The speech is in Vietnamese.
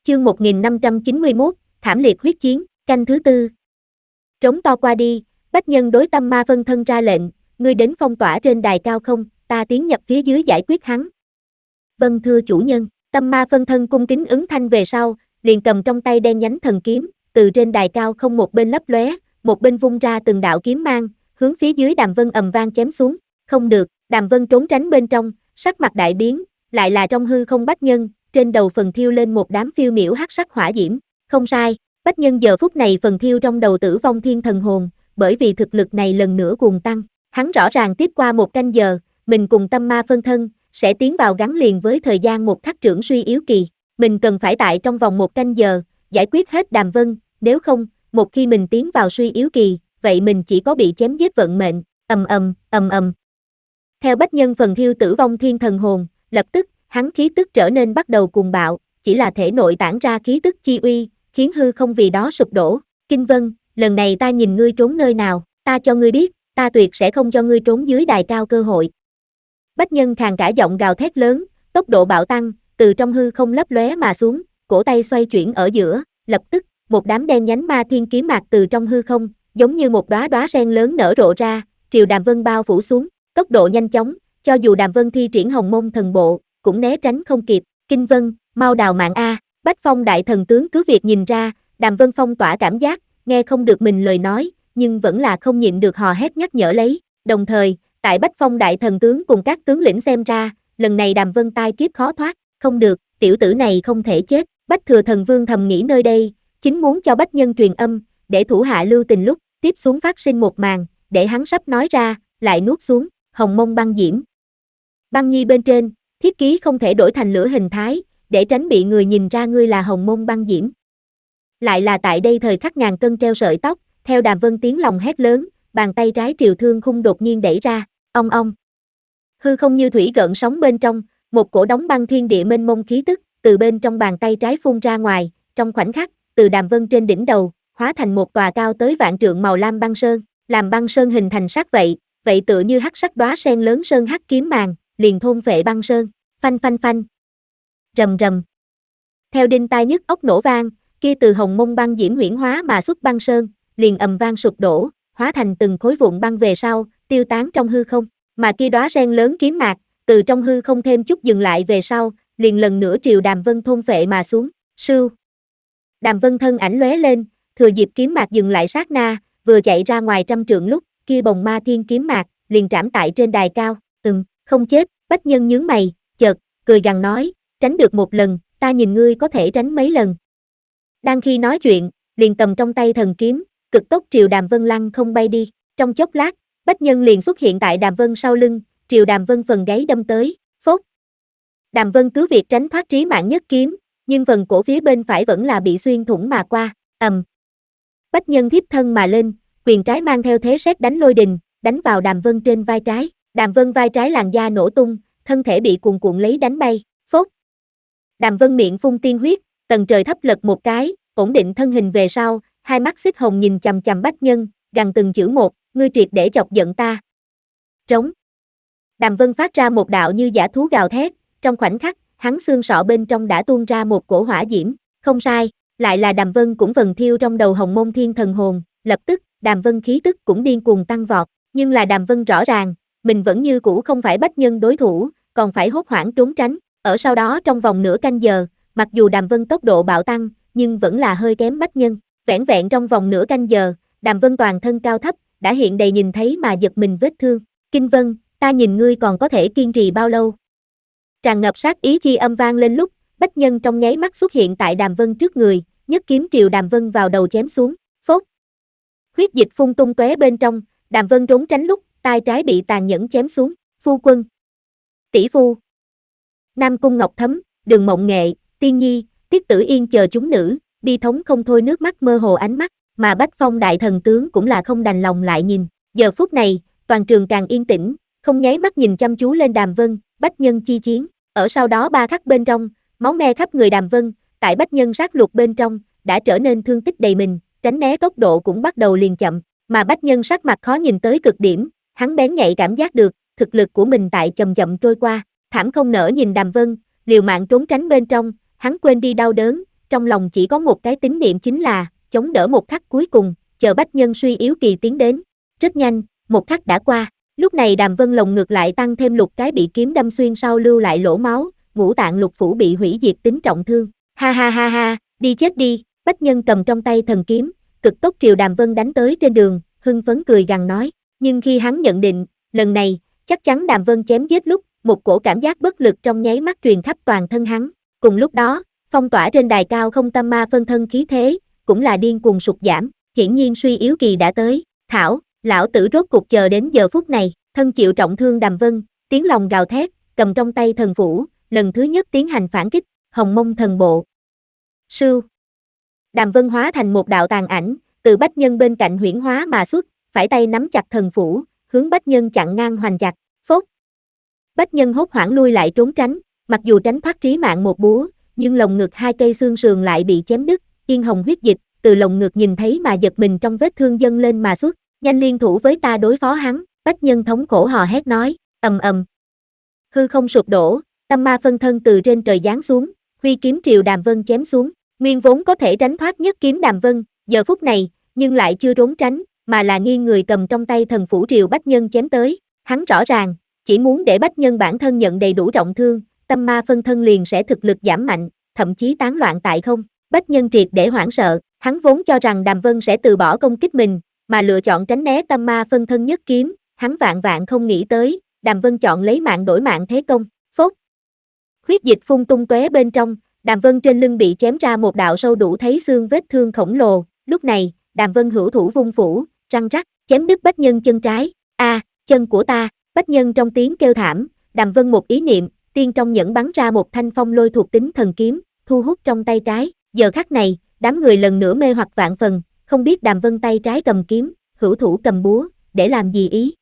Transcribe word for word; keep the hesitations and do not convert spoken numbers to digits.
Chương một nghìn năm trăm chín mươi mốt, thảm liệt huyết chiến, canh thứ tư. Trống to qua đi, Bách Nhân đối Tâm Ma phân thân ra lệnh, ngươi đến phong tỏa trên đài cao không, ta tiến nhập phía dưới giải quyết hắn. Vâng thưa chủ nhân. Tâm Ma phân thân cung kính ứng thanh về sau, liền cầm trong tay đen nhánh thần kiếm, từ trên đài cao không một bên lấp lóe, một bên vung ra từng đạo kiếm mang, hướng phía dưới Đàm Vân ầm vang chém xuống. Không được, Đàm Vân trốn tránh bên trong, sắc mặt đại biến, lại là trong hư không Bách Nhân, trên đầu phần thiêu lên một đám phiêu miểu hắc sắc hỏa diễm. Không sai, Bách Nhân giờ phút này phần thiêu trong đầu Tử Vong Thiên Thần Hồn, bởi vì thực lực này lần nữa cuồng tăng, hắn rõ ràng tiếp qua một canh giờ, mình cùng Tâm Ma phân thân sẽ tiến vào gắn liền với thời gian một thất trưởng suy yếu kỳ, mình cần phải tại trong vòng một canh giờ giải quyết hết Đàm Vân, nếu không, một khi mình tiến vào suy yếu kỳ, vậy mình chỉ có bị chém giết vận mệnh. Ầm ầm, ầm ầm. Theo Bách Nhân phần thiêu Tử Vong Thiên Thần Hồn, lập tức, hắn khí tức trở nên bắt đầu cuồng bạo, chỉ là thể nội tản ra khí tức chi uy, khiến hư không vì đó sụp đổ. Kinh Vân, lần này ta nhìn ngươi trốn nơi nào, ta cho ngươi biết, ta tuyệt sẽ không cho ngươi trốn dưới đài cao cơ hội. Bách Nhân khàn cả giọng gào thét lớn, tốc độ bạo tăng, từ trong hư không lấp lóe mà xuống, cổ tay xoay chuyển ở giữa, lập tức, một đám đen nhánh ma thiên kiếm mạc từ trong hư không, giống như một đóa đóa sen lớn nở rộ ra, triều Đàm Vân bao phủ xuống, tốc độ nhanh chóng, cho dù Đàm Vân thi triển Hồng Mông Thần Bộ, cũng né tránh không kịp. Kinh Vân, mau đào mạng a! Bách Phong đại thần tướng cứ việc nhìn ra, Đàm Vân phong tỏa cảm giác, nghe không được mình lời nói, nhưng vẫn là không nhịn được hò hét nhắc nhở lấy. Đồng thời, tại Bách Phong đại thần tướng cùng các tướng lĩnh xem ra, lần này Đàm Vân tai kiếp khó thoát, không được, tiểu tử này không thể chết. Bách Thừa Thần Vương thầm nghĩ nơi đây, chính muốn cho Bách Nhân truyền âm, để thủ hạ lưu tình lúc tiếp xuống phát sinh một màn, để hắn sắp nói ra, lại nuốt xuống. Hồng Mông băng diễm. Băng nhi bên trên, thiết ký không thể đổi thành lửa hình thái, để tránh bị người nhìn ra ngươi là Hồng Mông băng diễm. Lại là tại đây thời khắc ngàn cân treo sợi tóc, theo Đàm Vân tiếng lòng hét lớn, bàn tay trái triều thương khung đột nhiên đẩy ra, ong ong. Hư không như thủy gợn sóng bên trong, một cổ đóng băng thiên địa mênh mông khí tức, từ bên trong bàn tay trái phun ra ngoài, trong khoảnh khắc, từ Đàm Vân trên đỉnh đầu, hóa thành một tòa cao tới vạn trượng màu lam băng sơn, làm băng sơn hình thành sắc vậy, vậy tựa như hắc sắc đóa sen lớn sơn hắc kiếm màng, liền thôn phệ băng sơn, phanh phanh phanh. Rầm rầm. Theo đinh tai nhức óc nổ vang, kia từ Hồng Mông băng diễm huyễn hóa mà xuất băng sơn, liền ầm vang sụp đổ, hóa thành từng khối vụn băng về sau, tiêu tán trong hư không, mà kia đóa sen lớn kiếm mạc, từ trong hư không thêm chút dừng lại về sau, liền lần nữa triều Đàm Vân thôn phệ mà xuống. Sưu. Đàm Vân thân ảnh lóe lên, thừa dịp kiếm mạc dừng lại sát na, vừa chạy ra ngoài trăm trượng lúc, kia bồng ma thiên kiếm mạc, liền trảm tại trên đài cao. Ừm, không chết. Bách Nhân nhướng mày, chợt cười gằn nói, tránh được một lần, ta nhìn ngươi có thể tránh mấy lần. Đang khi nói chuyện, liền cầm trong tay thần kiếm, cực tốc triều Đàm Vân lăng không bay đi. Trong chốc lát, Bách Nhân liền xuất hiện tại Đàm Vân sau lưng, triều Đàm Vân phần gáy đâm tới. Phốt. Đàm Vân cứ việc tránh thoát trí mạng nhất kiếm, nhưng phần cổ phía bên phải vẫn là bị xuyên thủng mà qua. Ầm. Bách Nhân thiếp thân mà lên, quyền trái mang theo thế sét đánh lôi đình, đánh vào Đàm Vân trên vai trái. Đàm Vân vai trái làn da nổ tung, thân thể bị cuồn cuộn lấy đánh bay. Phốt. Đàm Vân miệng phun tiên huyết, tầng trời thấp lật một cái, ổn định thân hình về sau, hai mắt xích hồng nhìn chằm chằm Bách Nhân, gằn từng chữ một, ngươi triệt để chọc giận ta. Trống. Đàm Vân phát ra một đạo như dã thú gào thét, trong khoảnh khắc, hắn xương sọ bên trong đã tuôn ra một cổ hỏa diễm, không sai, lại là Đàm Vân cũng vần thiêu trong đầu Hồng Mông Thiên Thần Hồn, lập tức, Đàm Vân khí tức cũng điên cuồng tăng vọt, nhưng là Đàm Vân rõ ràng, mình vẫn như cũ không phải Bách Nhân đối thủ, còn phải hốt hoảng trốn tránh. Ở sau đó trong vòng nửa canh giờ, mặc dù Đàm Vân tốc độ bạo tăng, nhưng vẫn là hơi kém Bách Nhân. Vẻn vẹn trong vòng nửa canh giờ, Đàm Vân toàn thân cao thấp, đã hiện đầy nhìn thấy mà giật mình vết thương. Kinh Vân, ta nhìn ngươi còn có thể kiên trì bao lâu? Tràn ngập sát ý chi âm vang lên lúc, Bách Nhân trong nháy mắt xuất hiện tại Đàm Vân trước người, nhất kiếm triều Đàm Vân vào đầu chém xuống. Phốt. Huyết dịch phun tung tóe bên trong, Đàm Vân trốn tránh lúc, tai trái bị tàn nhẫn chém xuống. Phu quân. Tỷ phu. Nam Cung Ngọc Thấm, Đường Mộng Nghệ, Tiên Nhi, Tiết Tử Yên chờ chúng nữ, bi thống không thôi nước mắt mơ hồ ánh mắt, mà Bách Phong đại thần tướng cũng là không đành lòng lại nhìn. Giờ phút này, toàn trường càng yên tĩnh, không nháy mắt nhìn chăm chú lên Đàm Vân, Bách Nhân chi chiến. Ở sau đó ba khắc bên trong, máu me khắp người Đàm Vân, tại Bách Nhân sát lục bên trong, đã trở nên thương tích đầy mình, tránh né tốc độ cũng bắt đầu liền chậm, mà Bách Nhân sắc mặt khó nhìn tới cực điểm, hắn bén nhạy cảm giác được, thực lực của mình tại chậm chậm trôi qua, thảm không nỡ nhìn Đàm Vân, liều mạng trốn tránh bên trong, hắn quên đi đau đớn, trong lòng chỉ có một cái tín niệm chính là, chống đỡ một khắc cuối cùng, chờ Bách Nhân suy yếu kỳ tiến đến. Rất nhanh, một khắc đã qua, lúc này Đàm Vân lồng ngực lại tăng thêm lục cái bị kiếm đâm xuyên sau lưu lại lỗ máu, ngũ tạng lục phủ bị hủy diệt tính trọng thương. Ha ha ha ha, đi chết đi, Bách Nhân cầm trong tay thần kiếm, cực tốc triều Đàm Vân đánh tới trên đường, hưng phấn cười gằn nói, nhưng khi hắn nhận định, lần này, chắc chắn Đàm Vân chém giết lúc, một cổ cảm giác bất lực trong nháy mắt truyền khắp toàn thân hắn. Cùng lúc đó, phong tỏa trên đài cao không tâm ma phân thân khí thế, cũng là điên cuồng sụt giảm, hiển nhiên suy yếu kỳ đã tới. Thảo, lão tử rốt cục chờ đến giờ phút này, thân chịu trọng thương Đàm Vân, tiếng lòng gào thét, cầm trong tay thần phủ, lần thứ nhất tiến hành phản kích, Hồng Mông thần bộ. Sưu. Đàm Vân hóa thành một đạo tàn ảnh, từ Bách Nhân bên cạnh huyễn hóa mà xuất, phải tay nắm chặt thần phủ, hướng Bách Nhân chặn ngang hoành chặt, phốt. Bách Nhân hốt hoảng lui lại trốn tránh, mặc dù tránh thoát trí mạng một búa, nhưng lồng ngực hai cây xương sườn lại bị chém đứt, yên hồng huyết dịch, từ lồng ngực nhìn thấy mà giật mình trong vết thương dâng lên mà xuất, nhanh liên thủ với ta đối phó hắn, Bách Nhân thống khổ hò hét nói, ầm ầm. Hư không sụp đổ, tâm ma phân thân từ trên trời giáng xuống, huy kiếm triều Đàm Vân chém xuống, nguyên vốn có thể tránh thoát nhất kiếm Đàm Vân, giờ phút này, nhưng lại chưa trốn tránh, mà là nghiêng người cầm trong tay thần phủ triều Bách Nhân chém tới, hắn rõ ràng, chỉ muốn để Bách Nhân bản thân nhận đầy đủ trọng thương, tâm ma phân thân liền sẽ thực lực giảm mạnh, thậm chí tán loạn tại không. Bách Nhân triệt để hoảng sợ, hắn vốn cho rằng Đàm Vân sẽ từ bỏ công kích mình, mà lựa chọn tránh né tâm ma phân thân nhất kiếm, hắn vạn vạn không nghĩ tới, Đàm Vân chọn lấy mạng đổi mạng thế công, phốt. Huyết dịch phun tung tóe bên trong, Đàm Vân trên lưng bị chém ra một đạo sâu đủ thấy xương vết thương khổng lồ, lúc này, Đàm Vân hữu thủ vung phủ, răng rắc, chém đứt Bách Nhân chân trái, a, à, chân của ta, Bách Nhân trong tiếng kêu thảm, Đàm Vân một ý niệm, tiên trong nhẫn bắn ra một thanh phong lôi thuộc tính thần kiếm, thu hút trong tay trái, giờ khắc này, đám người lần nữa mê hoặc vạn phần, không biết Đàm Vân tay trái cầm kiếm, hữu thủ cầm búa, để làm gì ý.